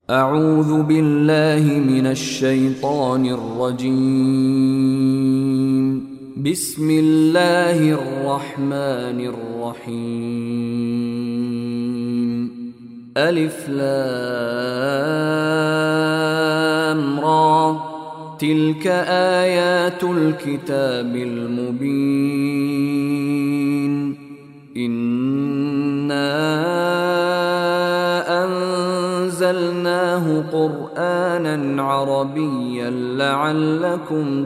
أعوذ بالله من الشيطان الرجيم. بسم الله الرحمن الرحيم. ألف لام را، تلك آيات الكتاب المبين. إنا أنزلناه قرآنا عربيا لعلكم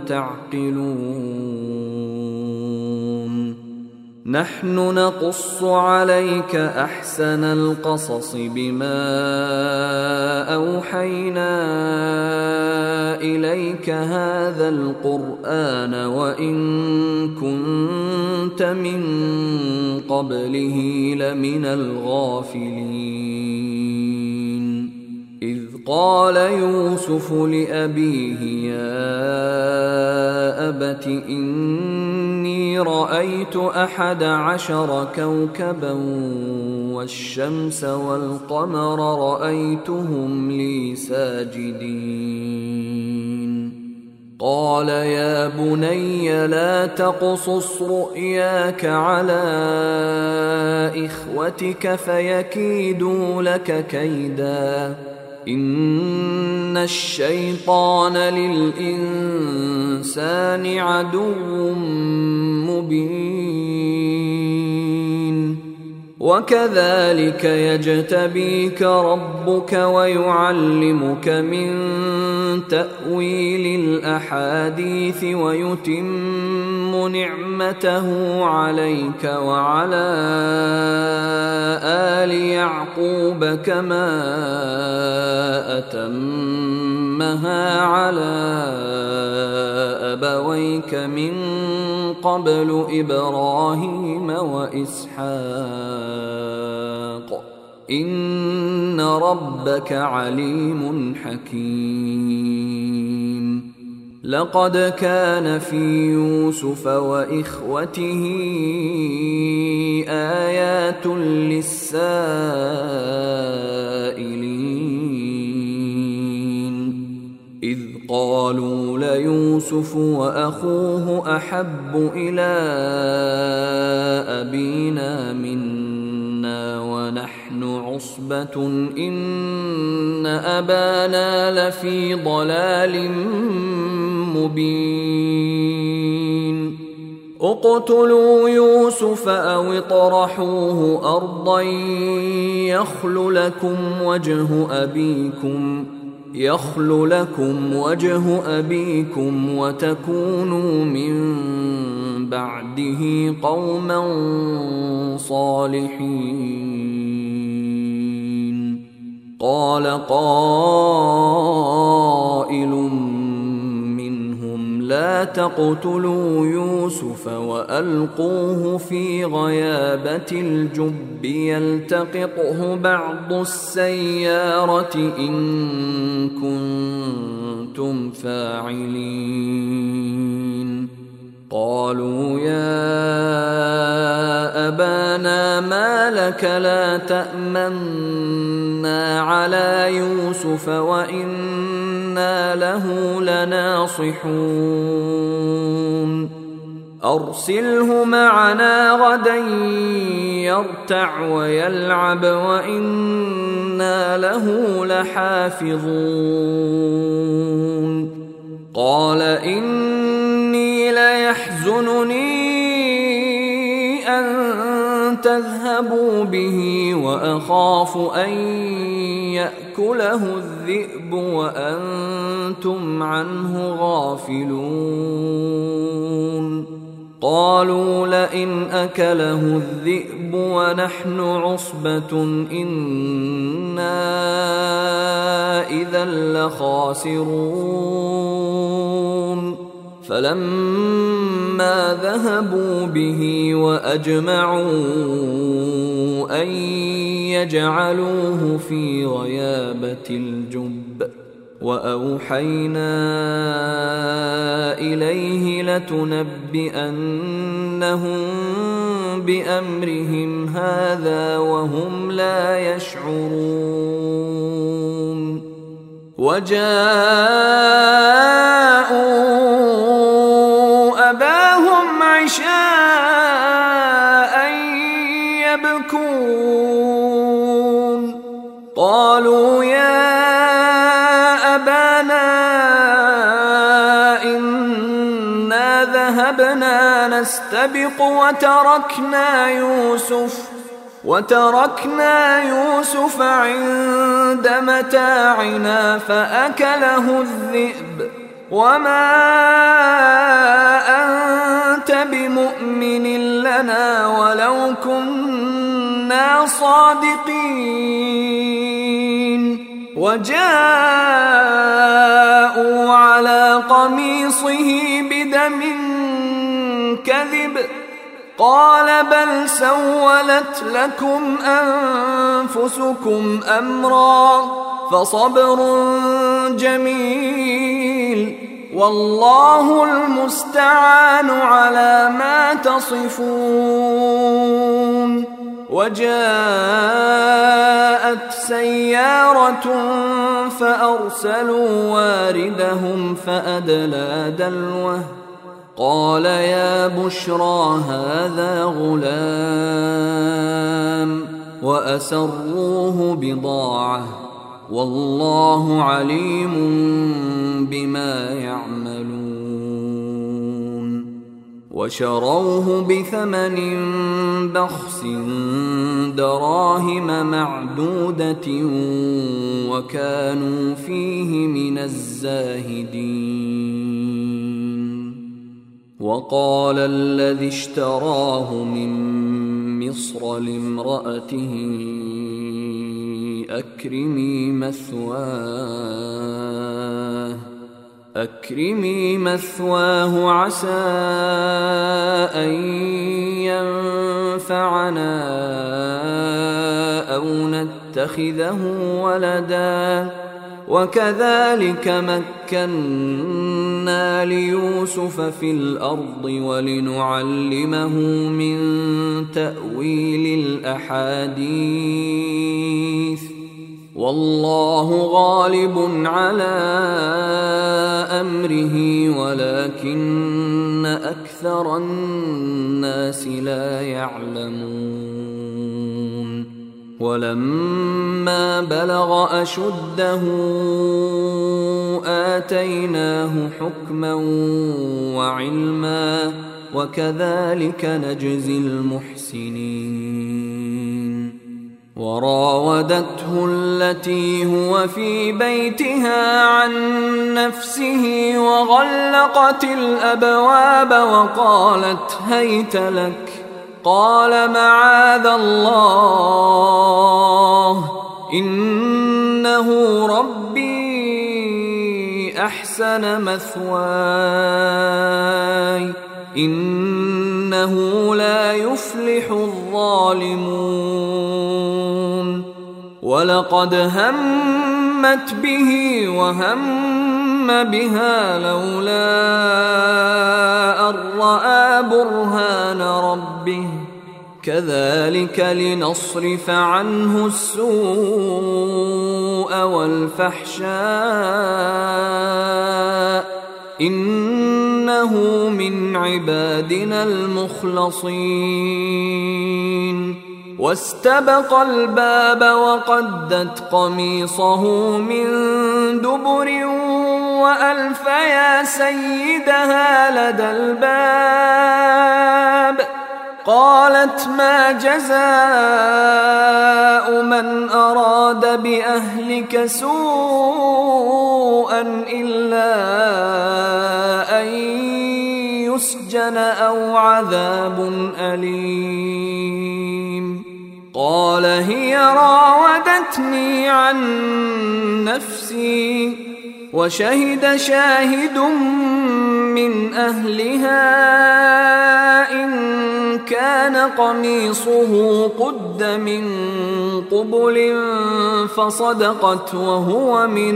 تعقلون. نحن نقص عليك أحسن القصص بما أوحينا إليك هذا القرآن وإن كنت من قبله لمن الغافلين. إذ قال يوسف لأبيه يا أبت إني رأيت 11 كوكبا والشمس والقمر رأيتهم لي ساجدين. قال يا بني لا تقصص رؤياك على إخوتك فيكيدوا لك كيدا، إن الشيطان للإنسان عدو مبين. وكذلك يجتبيك ربك ويعلمك من تأويل الأحاديث ويتم نعمته عليك وعلى آل يعقوب كما أتمها على أبويك من قبل إبراهيم وإسحاق، إن ربك عليم حكيم. لقد كان في يوسف وإخوته آيات للسائلين، إذ قالوا ليوسف وأخوه أحب إلى أبينا منا ونحن عصبة إن أبانا لفي ضلال مبين. اقتلوا يوسف أو اطرحوه أرضا يخل لكم وجه أبيكم وتكونوا من بعده قوما صالحين. قال قائل منهم لا تقتلوا يوسف وألقوه في غيابة الجب يلتقطه بعض السيارة إن كنتم فاعلين. قالوا يا أبانا ما لك لا تأمنا على يوسف وإنا له لناصحون. أرسله معنا غدا يرتع ويلعب وإنا له لحافظون. قال إني ليحزنني أن تذهبوا به وأخاف أن يأكله الذئب وأنتم عنه غافلون. قالوا لئن أكله الذئب ونحن عصبة إنا إذا لخاسرون. فلما ذهبوا به وأجمعوا أن يجعلوه في غيابة الجب وأوحينا إليه لتنبئنهم بأمرهم هذا وهم لا يشعرون وجاءوا أباهم عشاء يبكون قالوا يا أبانا إنا ذهبنا نستبق وتركنا يوسف عند متاعنا فأكله الذئب وما أنت بمؤمن لنا ولو كنا صادقين وجاءوا على قميصه بدم كذب قال بل سولت لكم أنفسكم أمرا فصبر جميل والله المستعان على ما تصفون وجاءت سيارة فأرسلوا واردهم فأدلى دلوه قال يا بشرى هذا غلام وأسروه بضاعة والله عليم بما يعملون وشروه بثمن بخس دراهم معدودة وكانوا فيه من الزاهدين وقال الذي اشتراه من مصر لامرأته أكرمي مثواه عسى أن ينفعنا أو نتخذه ولدا وكذلك مكنا ليوسف في الأرض ولنعلمه من تأويل الأحاديث والله غالب على أمره ولكن أكثر الناس لا يعلمون ولما بلغ أشده آتيناه حكما وعلما وكذلك نجزي المحسنين وراودته التي هو في بيتها عن نفسه وغلقت الأبواب وقالت هيت لك قال معاذ الله إنه ربي أحسن مثواي إنه لا يفلح الظالمون ولقد همت به وهم بها لولا أن رأى برهان ربه كذلك لنصرف عنه السوء والفحشاء إنه من عبادنا المخلصين واستبق الباب وقدت قميصه من دبر وألف يا سيدها لدى الباب قالت ما جزاء من أراد بأهلك سوءا إلا أن يسجن أو عذاب أليم قال هي راودتني عن نفسي وشهد شاهد من أهلها إن كان قميصه قد من قبل فصدقت وهو من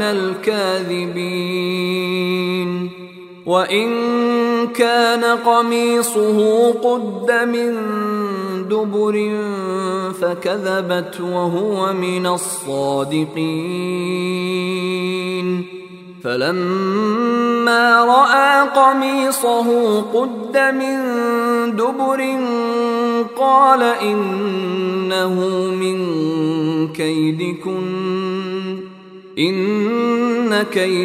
الكاذبين وإن كان قميصه قد من دبر فكذبت وهو من الصادقين فلما رأى قميصه قد من دبر قال إنه من كيدكن إن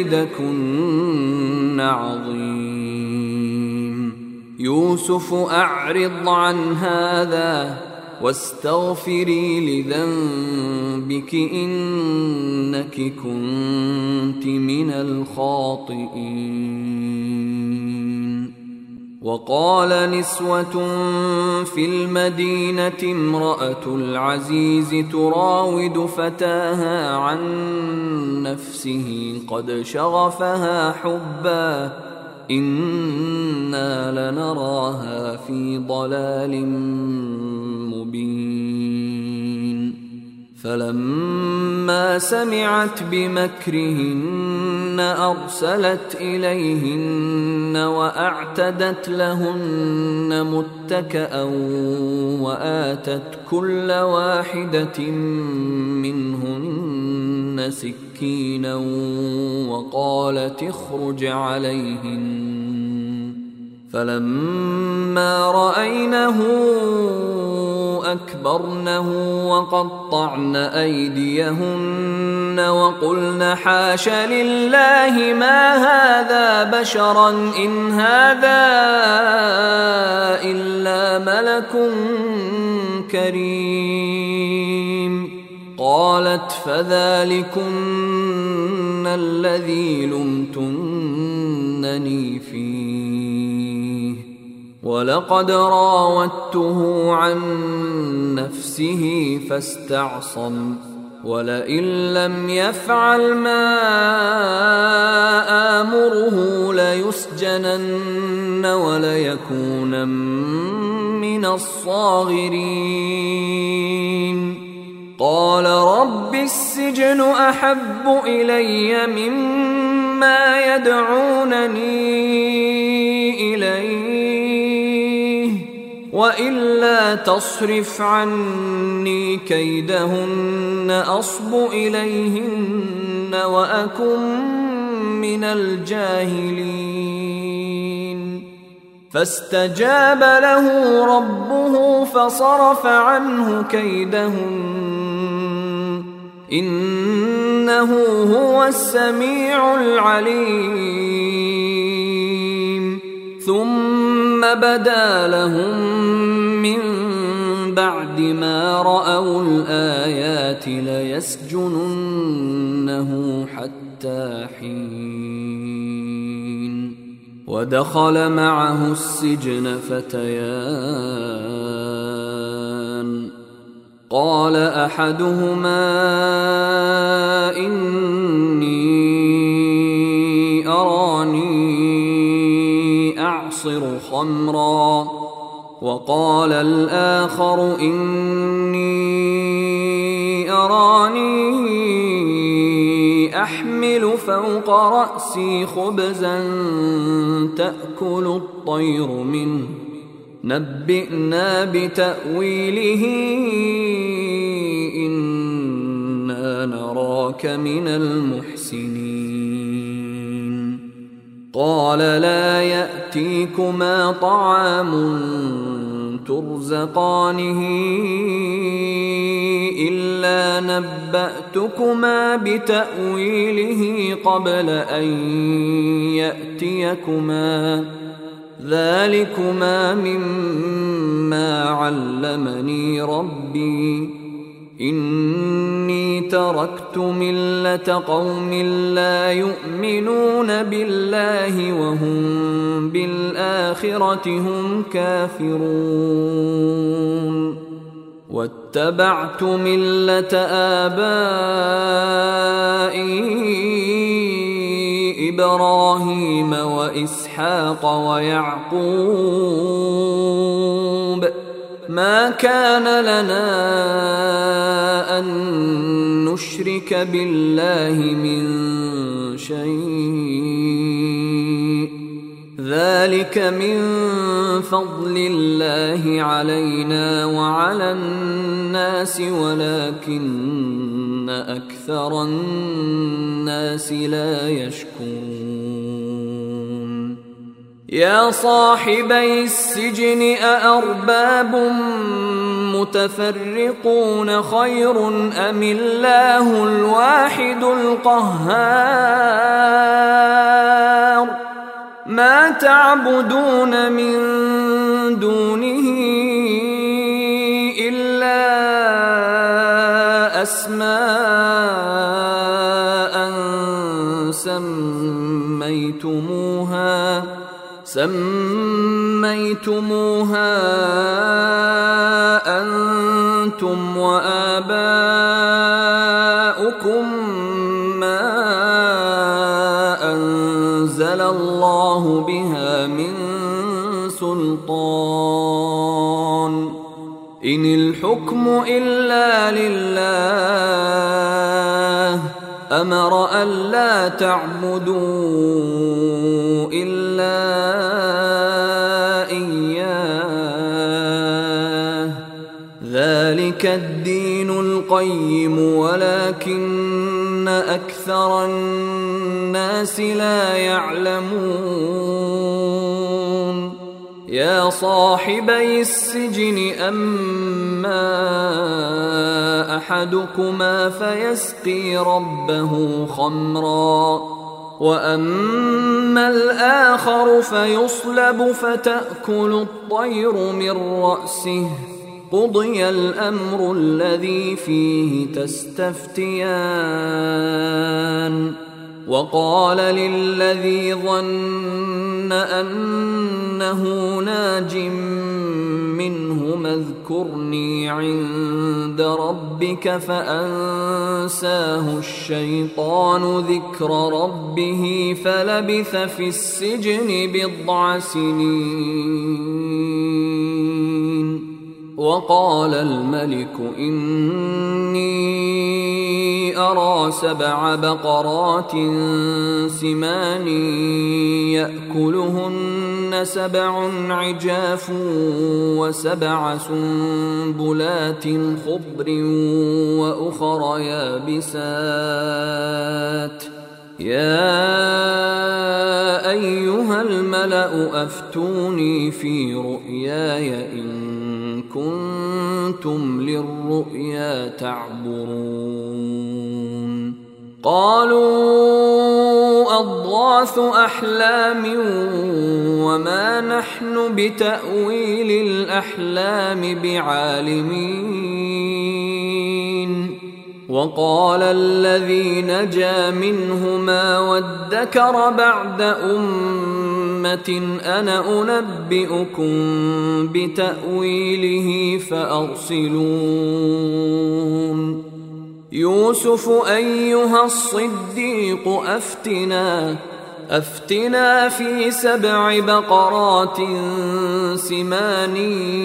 كيدكن عظيم. يوسف أعرض عن هذا واستغفري لذنبك إنك كنت من الخاطئين. وقال نسوة في المدينة امرأة العزيز تراود فتاها عن نفسه قد شغفها حبا إنا لنراها في ضلال مبين. فلما سمعت بمكرهن أرسلت إليهن وأعتدت لهن متكأ وآتت كل واحدة منهن سكينا وقالت اخرج عليهن. فلما رأينه أكبرنه وقطعن أيديهن وقلن حاش لله ما هذا بشرا إن هذا إلا ملك كريم. قالت فذلكن الذي لمتنني فيه ولقد راودته عن نفسه فاستعصم ولئن لم يفعل ما آمره ليسجنن وليكونن من الصاغرين. قال رب السجن أحب إلي مما يدعونني إليه وإلا تصرف عني كيدهن أصب إليهن وأكن من الجاهلين. فاستجاب له ربه فصرف عنه كيدهن إنه هو السميع العليم. ثم بدا لهم من بعد ما رأوا الآيات ليسجننه حتى حين. ودخل معه السجن فتيان قال أحدهما إني أراني أعصر خمرا وقال الآخر إني أراني أحمل فوق رأسي خبزا تأكل الطير منه نبئنا بتأويله إنا نراك من المحسنين. قال لا يأتيكما طعام ترزقانه إلا نبأتكما بتأويله قبل أن يأتيكما ذلكما مما علمني ربي إني تركت ملة قوم لا يؤمنون بالله وهم بالآخرة هم كافرون واتبعت ملة آبائي إبراهيم وإسحاق ويعقوب ما كان لنا أن نشرك بالله من شيء ذلك من فضل الله علينا وعلى الناس ولكن أكثر الناس لا يشكرون يا صاحبي السجن أأرباب متفرقون خير أم الله الواحد القهار ما تعبدون من دونه إلا أسماء سميتموها أنتم وآباؤكم ما أنزل الله بها من سلطان إن الحكم إلا لله أمر ألا تعبدوا إلا إياه ذلك الدين القيم ولكن أكثر الناس لا يعلمون يا صاحبي السجن أما أحدكما فيسقي ربه خمرا وأما الآخر فيصلب فتأكل الطير من رأسه قضي الأمر الذي فيه تستفتيان وقال للذي ظن أنه ناج منهما اذكرني عند ربك فأنساه الشيطان ذكر ربه فلبث في السجن بضع سنين وقال الملك إني أرى 7 بقرات سمان يأكلهن 7 عجاف و7 سنبلات خضر وأخر يابسات يا أيها الملأ أفتوني في رؤياي إن كنتم للرؤيا تعبرون قالوا أضغاث أحلام وما نحن بتأويل الأحلام بعالمين وقال الذي نجا منهما وادكر بعد أمة أنا أنبئكم بتأويله فأرسلون يوسف أيها الصديق أفتنا في 7 بقرات سمان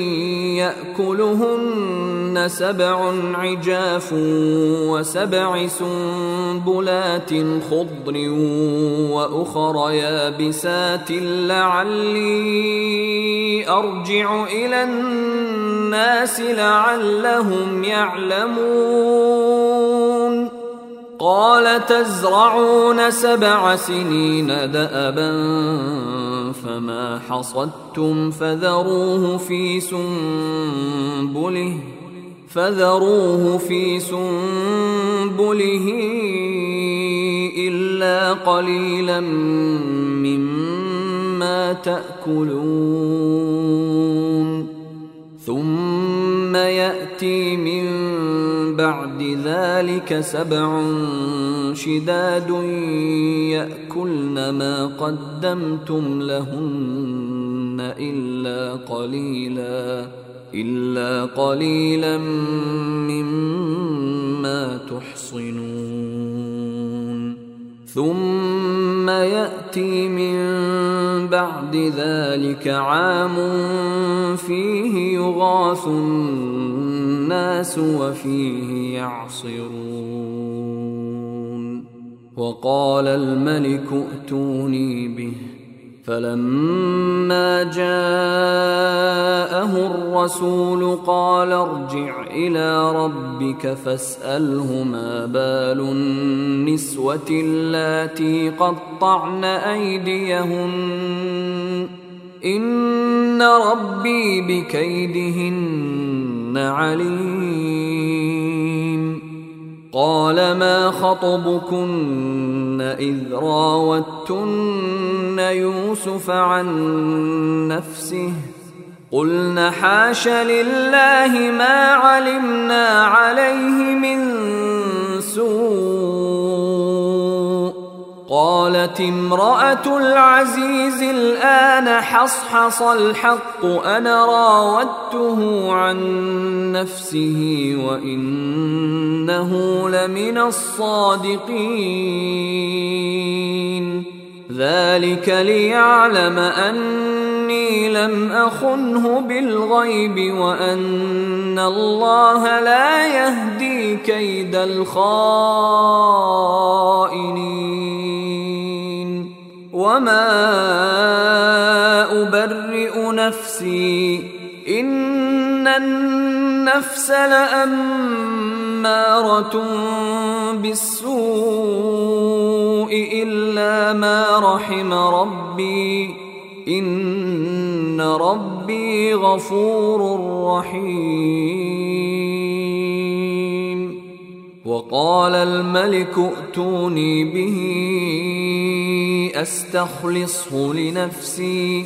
يأكلهن 7 عجاف و7 سنبلات خضر وأخر يابسات لعلي أرجع إلى الناس لعلهم يعلمون قال تزرعون 7 سنين دأبا فما حصدتم فذروه في سنبله إلا قليلا مما تأكلون ثم يأتي من بعد ذلك 7 شداد يأكلن ما قدمتم لهن إلا قليلا مما تحصنون ثم يأتي من بعد ذلك عام فيه يغاث الناس وفيه يعصرون وقال الملك ائتوني به فلما جاءه الرسول قال ارجع إلى ربك فاسأله ما بال النسوة اللاتي قطعن أيديهن إن ربي بكيدهن عليم. قال ما خطبكن إذ راوتن يوسف عن نفسه قلن حاش لله ما علمنا عليه من سوء. قالت امرأة العزيز الآن حصحص الحق أنا راودته عن نفسه وإنه لمن الصادقين. ذلك ليعلم أني لم أخنه بالغيب وأن الله لا يهدي كيد الخائنين. وما أبرئ نفسي إن النفس لأمارة بالسوء إلا ما رحم ربي إن ربي غفور رحيم. وقال الملك ائتوني به أستخلصه لنفسي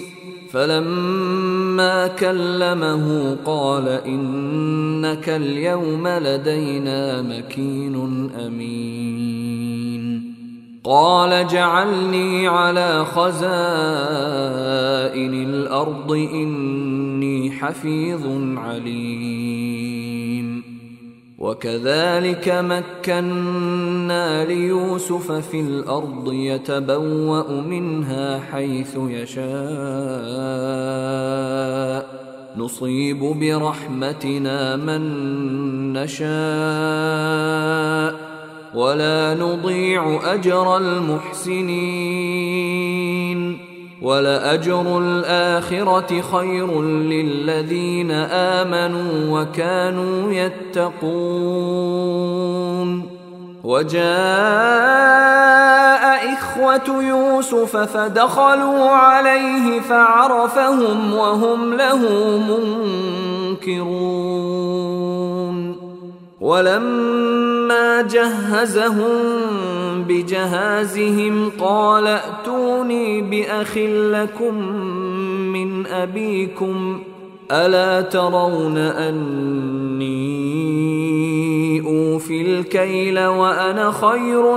فلما كلمه قال إنك اليوم لدينا مكين أمين. قال اجعلني على خزائن الأرض إني حفيظ عليم. وكذلك مكنا ليوسف في الأرض يتبوأ منها حيث يشاء نصيب برحمتنا من نشاء ولا نضيع أجر المحسنين. ولأجر الآخرة خير للذين آمنوا وكانوا يتقون. وجاء إخوة يوسف فدخلوا عليه فعرفهم وهم له منكرون. ولما جهزهم بجهازهم قال ائتوني بأخ لكم من أبيكم ألا ترون أني أوفي الكيل وأنا خير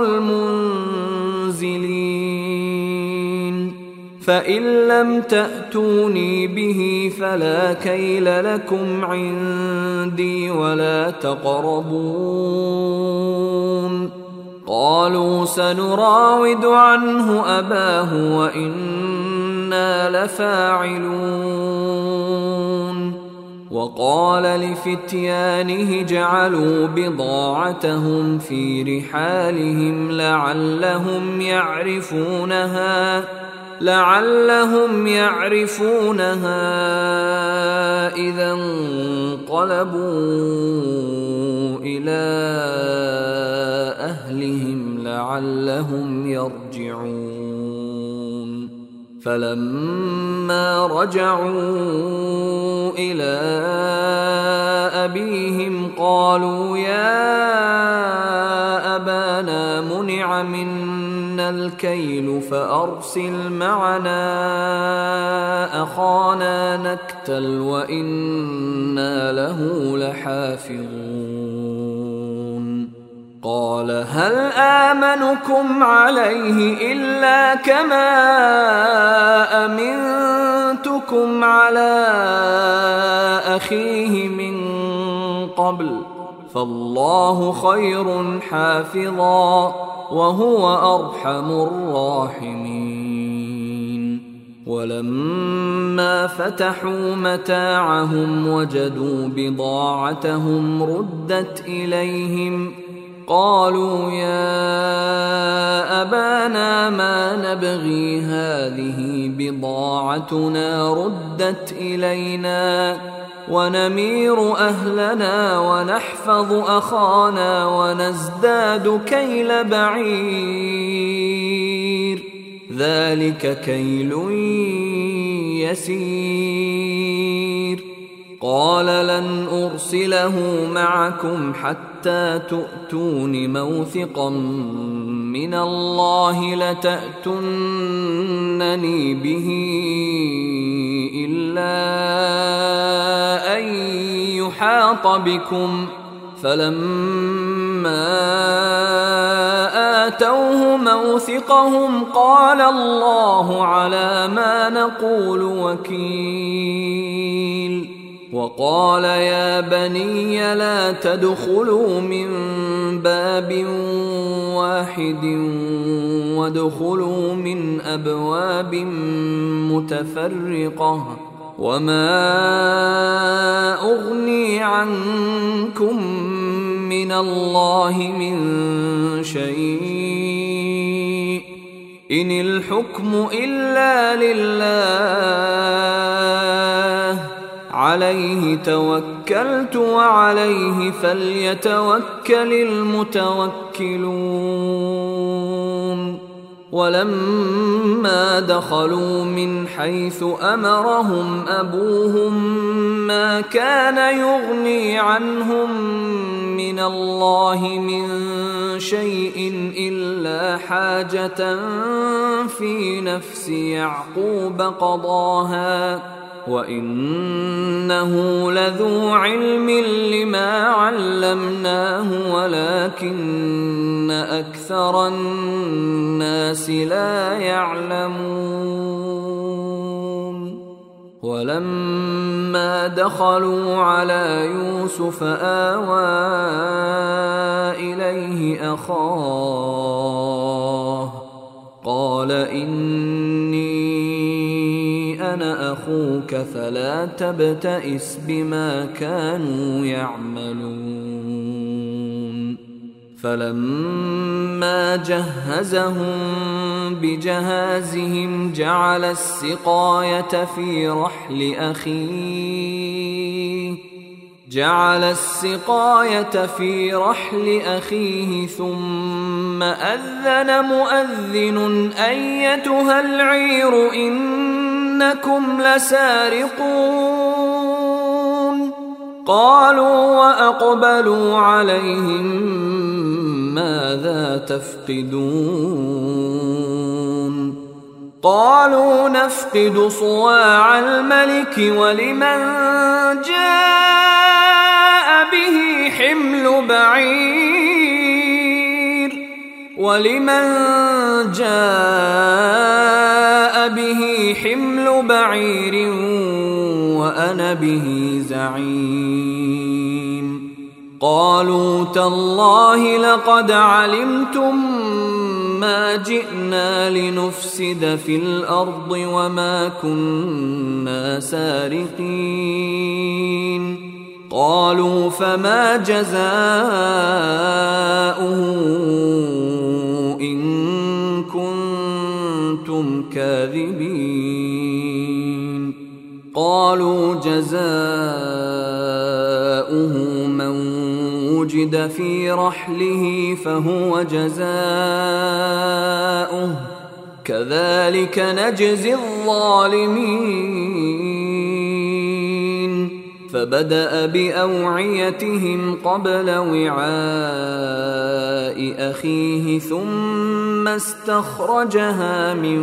المنزلين. فإن لم تأتوني به فلا كيل لكم عندي ولا تقربون. قالوا سنراود عنه أباه وإنا لفاعلون. وقال لفتيانه اجعلوا بضاعتهم في رحالهم لعلهم يعرفونها إذا انقلبوا إلى أهلهم لعلهم يرجعون. فلما رجعوا إلى أبيهم قالوا يا أبانا منع منا الكيل فأرسل معنا أخانا نكتل وإنا له لحافظون. قال هل آمنكم عليه إلا كما أمنتكم على أخيه من قبل فالله خير حافظا وهو أرحم الراحمين. ولما فتحوا متاعهم وجدوا بضاعتهم ردت إليهم قالوا يا أبانا ما نبغي هذه بضاعتنا ردت إلينا ونمير أهلنا ونحفظ أخانا ونزداد كيل بعير ذلك كيل يسير. قال لن أرسله معكم حتى تؤتون موثقا من الله لتأتونني به إلا أن يحاط بكم. فلما آتوه موثقهم قال الله على ما نقول وكيل. وقال يا بني لا تدخلوا من باب واحد وادخلوا من أبواب متفرقة وما أغني عنكم من الله من شيء إن الحكم إلا لله عليه توكلت وعليه فليتوكل المتوكلون. ولما دخلوا من حيث أمرهم أبوهم ما كان يغني عنهم من الله من شيء إلا حاجة في نفس يعقوب قضاها وإنه لذو علم لما علمناه ولكن أكثر الناس لا يعلمون. ولما دخلوا على يوسف آوى إليه أخاه قال إني أنا أخوك فلا تبتئس بما كانوا يعملون. فلما جهزهم بجهازهم جعل السقاية في رحل أخيه ثم أذن مؤذن أيتها العير إنكم لسارقون. قالوا وأقبلوا عليهم ماذا تفقدون؟ قالوا نفقد صواع الملك ولمن جاء به حمل بعير وأنا به زعيم. قالوا تالله لقد علمتم ما جئنا لنفسد في الأرض وما كنا سارقين. قالوا فما جزاؤه إن كنتم كاذبين؟ قالوا جزاؤه من وجد في رحله فهو جزاؤه كذلك نجزي الظالمين. فبدأ بأوعيتهم قبل وعاء أخيه ثم استخرجها من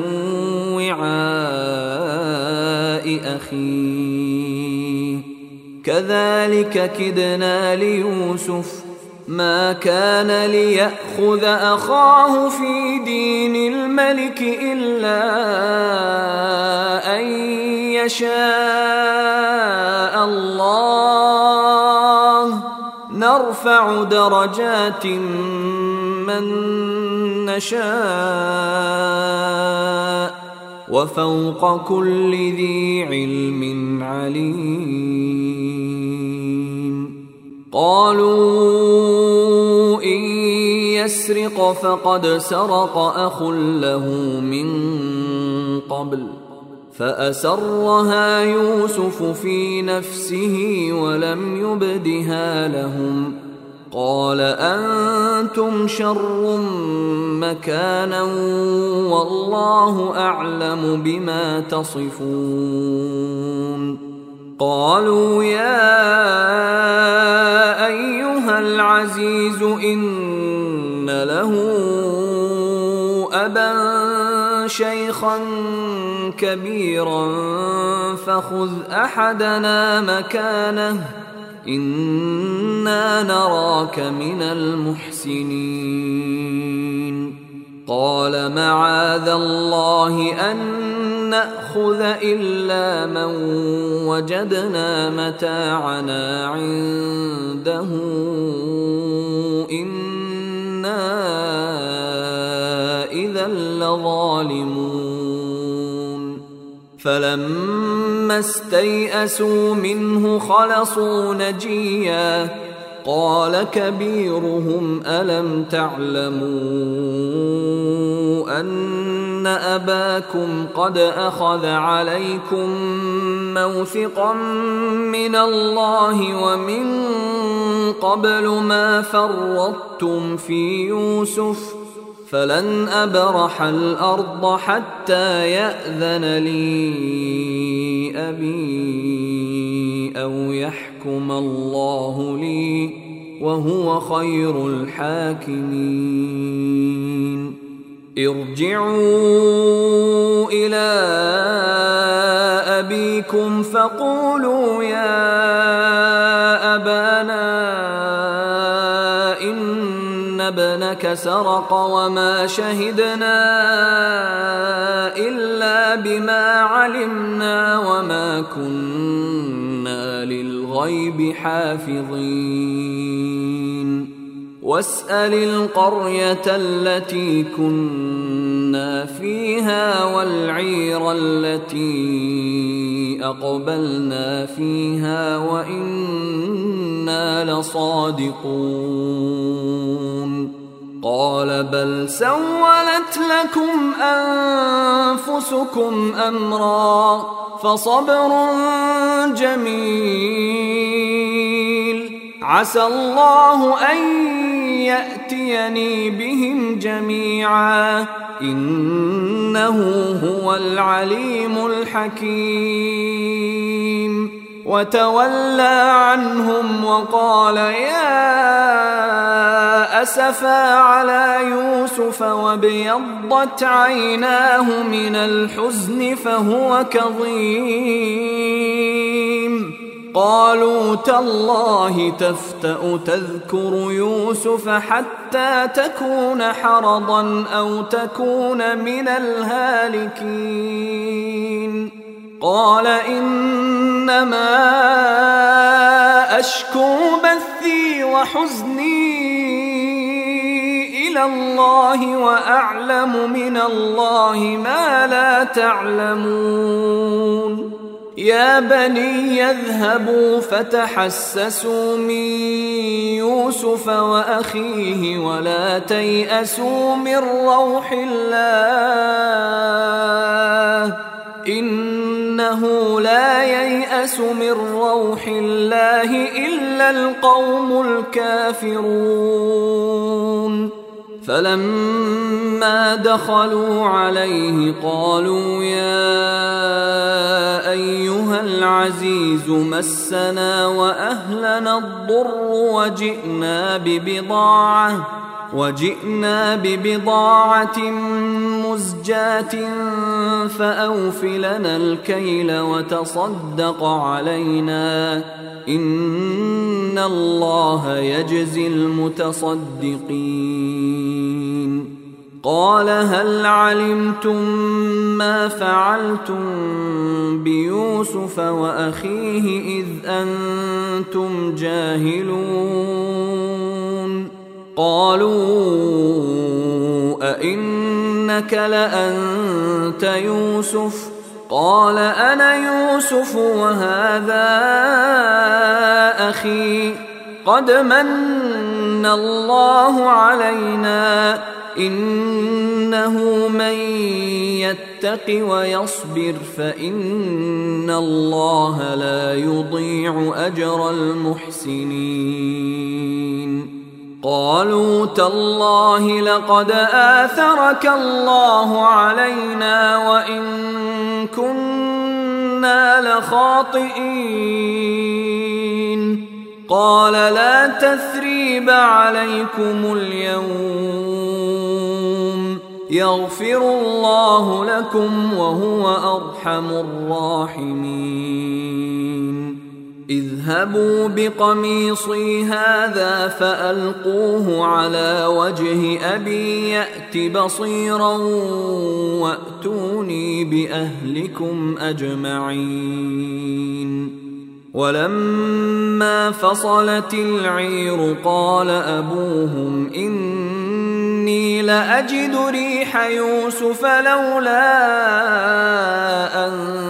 وعاء أخيه كذلك كدنا ليوسف ما كان ليأخذ أخاه في دين الملك إلا أن يشاء الله نرفع درجات من نشاء وفوق كل ذي علم عليم. قالوا إن يسرق فقد سرق أخ له من قبل فأسرها يوسف في نفسه ولم يبدها لهم قال أنتم شر مكانا والله أعلم بما تصفون قالوا يا أيها العزيز إن له أبا شيخا كبيرا فخذ أحدنا مكانه إنا نراك من المحسنين قال معاذ الله أن نأخذ إلا من وجدنا متاعنا عنده إنا إذا لظالمون فلما استيئسوا منه خلصوا نجيا قال كبيرهم ألم تعلموا أن أباكم قد أخذ عليكم موثقا من الله ومن قبل ما فرطتم في يوسف فلن أبرح الأرض حتى يأذن لي أبي أو يحكم الله لي وهو خير الحاكمين ارجعوا إلى أبيكم فقولوا يا أبانا إن ابنك سرق وما شهدنا إلا بما علمنا وما كنا للغيب حافظين واسأل القرية التي كنا فيها والعير التي أقبلنا فيها وإنا لصادقون قال بل سولت لكم أنفسكم أمرا فصبر جميل عسى الله أن يأتيني بهم جميعا إنه هو العليم الحكيم وتولى عنهم وقال يا أسفا على يوسف وابيضت عيناه من الحزن فهو كظيم قالوا تالله تفتأ تذكر يوسف حتى تكون حرضا أو تكون من الهالكين قال إنما أشكو بثي وحزني إلى الله وأعلم من الله ما لا تعلمون يا بني يذهبوا فتحسسوا من يوسف وأخيه ولا تيأسوا من روح الله إنه لا ييأس من روح الله إلا القوم الكافرون فلما دخلوا عليه قالوا يا أيها العزيز مسنا وأهلنا الضر وجئنا ببضاعة مزجاة فأوف لنا الكيل وتصدق علينا إن الله يجزي المتصدقين قال هل علمتم ما فعلتم بيوسف وأخيه إذ أنتم جاهلون قالوا أئنك لأنت يوسف قال أنا يوسف وهذا أخي قد من الله علينا إنه من يتق ويصبر فإن الله لا يضيع أجر المحسنين. قالوا تالله لقد آثرك الله علينا وإن كنا لخاطئين. قال لا تثريب عليكم اليوم يغفر الله لكم وهو أرحم الراحمين. اذهبوا بقميصي هذا فألقوه على وجه أبي يأت بصيرا وأتوني بأهلكم أجمعين. ولما فصلت العير قال أبوهم إني لأجد ريح يوسف لولا أن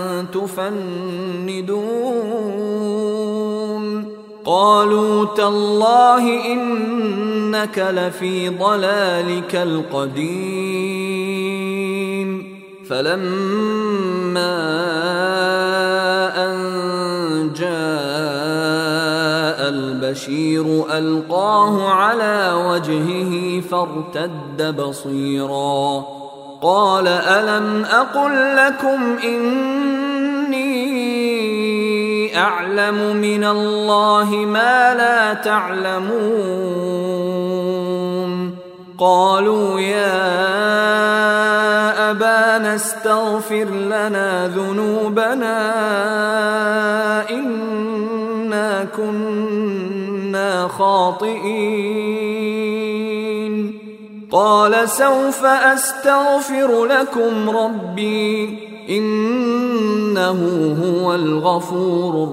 تفندون. قالوا تالله إنك لفي ضلالك القديم. فلما أن جاء البشير ألقاه على وجهه فارتد بصيرا. قال ألم أقل لكم إني أعلم من الله ما لا تعلمون. قالوا يا أبانا استغفر لنا ذنوبنا إنا كنا خاطئين. قال سوف أستغفر لكم ربي إنه هو الغفور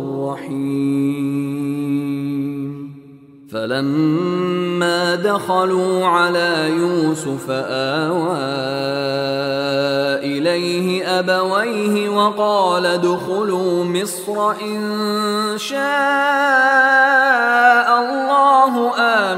الرحيم. فلما دخلوا على يوسف آوى إليه أبويه وقال ادخلوا مصر إن شاء الله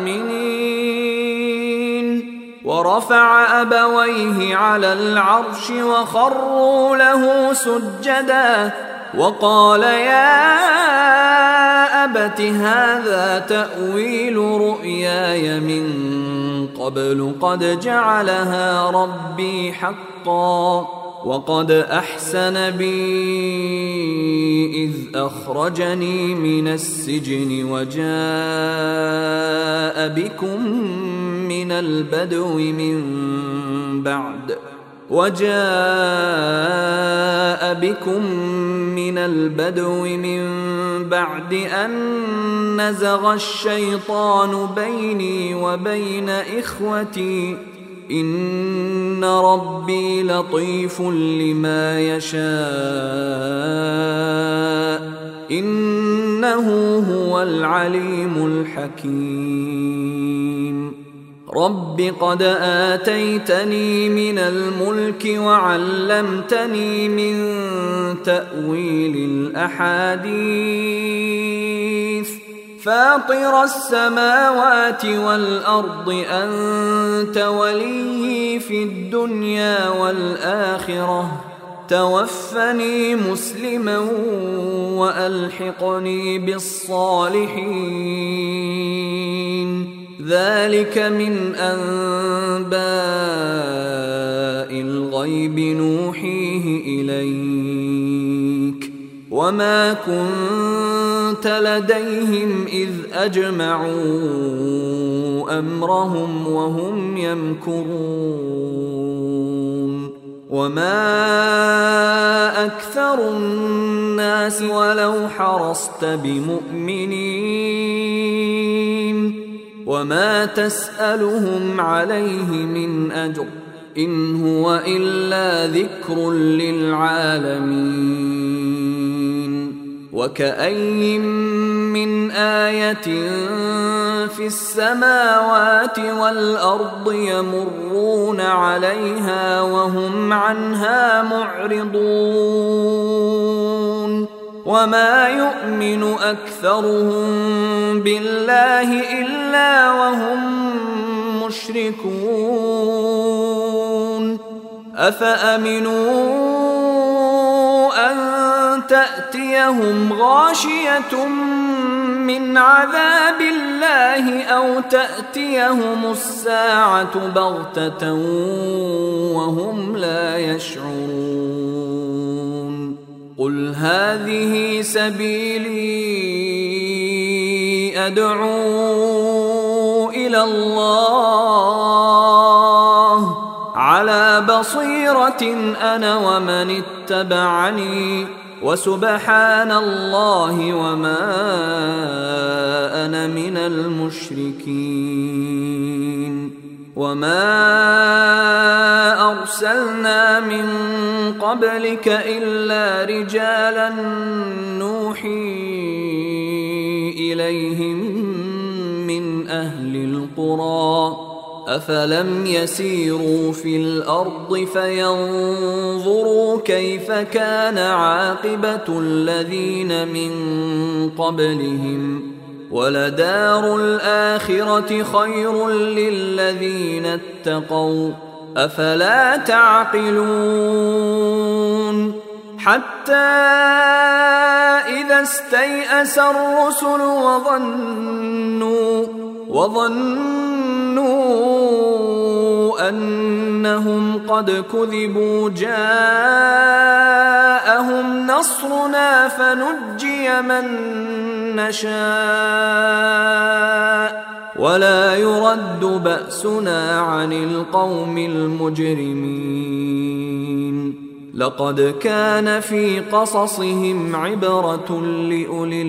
آمنين. ورفع أبويه على العرش وخروا له سجدا وقال يا أبت هذا تأويل رؤياي من قبل قد جعلها ربي حقا وقد أحسن بي إذ أخرجني من السجن وجاء بكم من البدو من بعد أن نزغ الشيطان بيني وبين إخوتي إن ربي لطيف لما يشاء إنه هو العليم الحكيم. رب قد آتيتني من الملك وعلمتني من تأويل الأحاديث فاطر السماوات والأرض أنت وليي في الدنيا والآخرة توفني مسلما وألحقني بالصالحين. ذلك من أنباء الغيب نوحيه إليك وما كنت لديهم إذ أجمعوا أمرهم وهم يمكرون. وما أكثر الناس ولو حرصت بمؤمنين وما تسألهم عليه من أجر إن هو إلا ذكر للعالمين. وكأي من آية في السماوات والأرض يمرون عليها وهم عنها معرضون وما يؤمن أكثرهم بالله إلا وهم مشركون أفأمنوا أن تأتيهم غاشية من عذاب الله أو تأتيهم الساعة بغتة وهم لا يشعرون قل هذه سبيلي أدعو إلى الله على بصيرة أنا ومن اتبعني وسبحان الله وما أنا من المشركين وما أرسلنا من قبلك إلا رجالا نوحي إليهم من أهل القرى أفلم يسيروا في الأرض فينظروا كيف كان عاقبة الذين من قبلهم ولدار الآخرة خير للذين اتقوا أفلا تعقلون حتى إذا استيأس الرسل وظنوا أنهم قد كذبوا جاءهم نصرنا فنجي من نشاء ولا يرد بأسنا عن القوم المجرمين لقد كان في قصصهم عبرة لأولي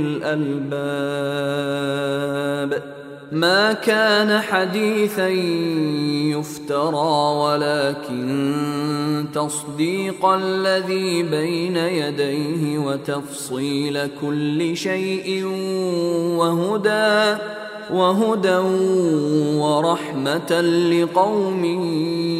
الألباب ما كان حديثا يفترى ولكن تصديق الذي بين يديه وتفصيل كل شيء وهدى ورحمة لقوم